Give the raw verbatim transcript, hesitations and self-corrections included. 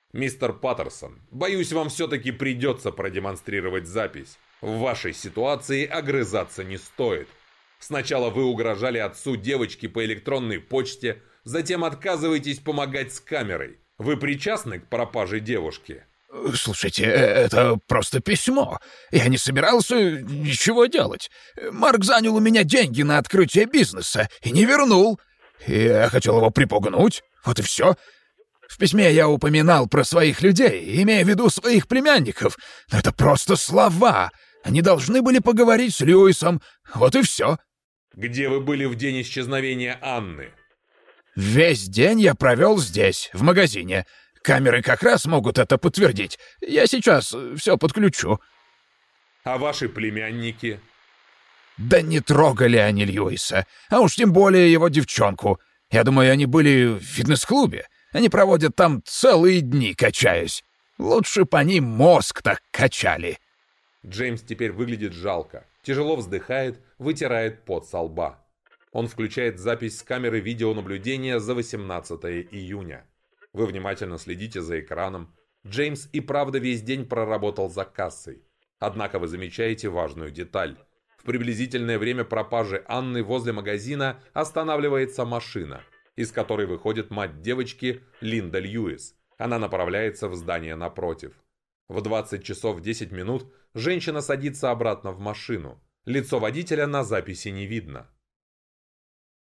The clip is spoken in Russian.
«Мистер Паттерсон, боюсь, вам все-таки придется продемонстрировать запись. В вашей ситуации огрызаться не стоит. Сначала вы угрожали отцу девочки по электронной почте, затем отказываетесь помогать с камерой. Вы причастны к пропаже девушки?» «Слушайте, это просто письмо. Я не собирался ничего делать. Марк занял у меня деньги на открытие бизнеса и не вернул. Я хотел его припугнуть, вот и все. В письме я упоминал про своих людей, имея в виду своих племянников. Но это просто слова. Они должны были поговорить с Льюисом, вот и все». «Где вы были в день исчезновения Анны?» «Весь день я провел здесь, в магазине. Камеры как раз могут это подтвердить. Я сейчас все подключу». «А ваши племянники?» «Да не трогали они Льюиса, а уж тем более его девчонку. Я думаю, они были в фитнес-клубе. Они проводят там целые дни, качаясь. Лучше б они мозг так качали». Джеймс теперь выглядит жалко. Тяжело вздыхает, вытирает пот со лба. Он включает запись с камеры видеонаблюдения за восемнадцатое июня. Вы внимательно следите за экраном. Джеймс и правда весь день проработал за кассой. Однако вы замечаете важную деталь. В приблизительное время пропажи Анны возле магазина останавливается машина, из которой выходит мать девочки Линда Льюис. Она направляется в здание напротив. В двадцать часов десять минут женщина садится обратно в машину. Лицо водителя на записи не видно.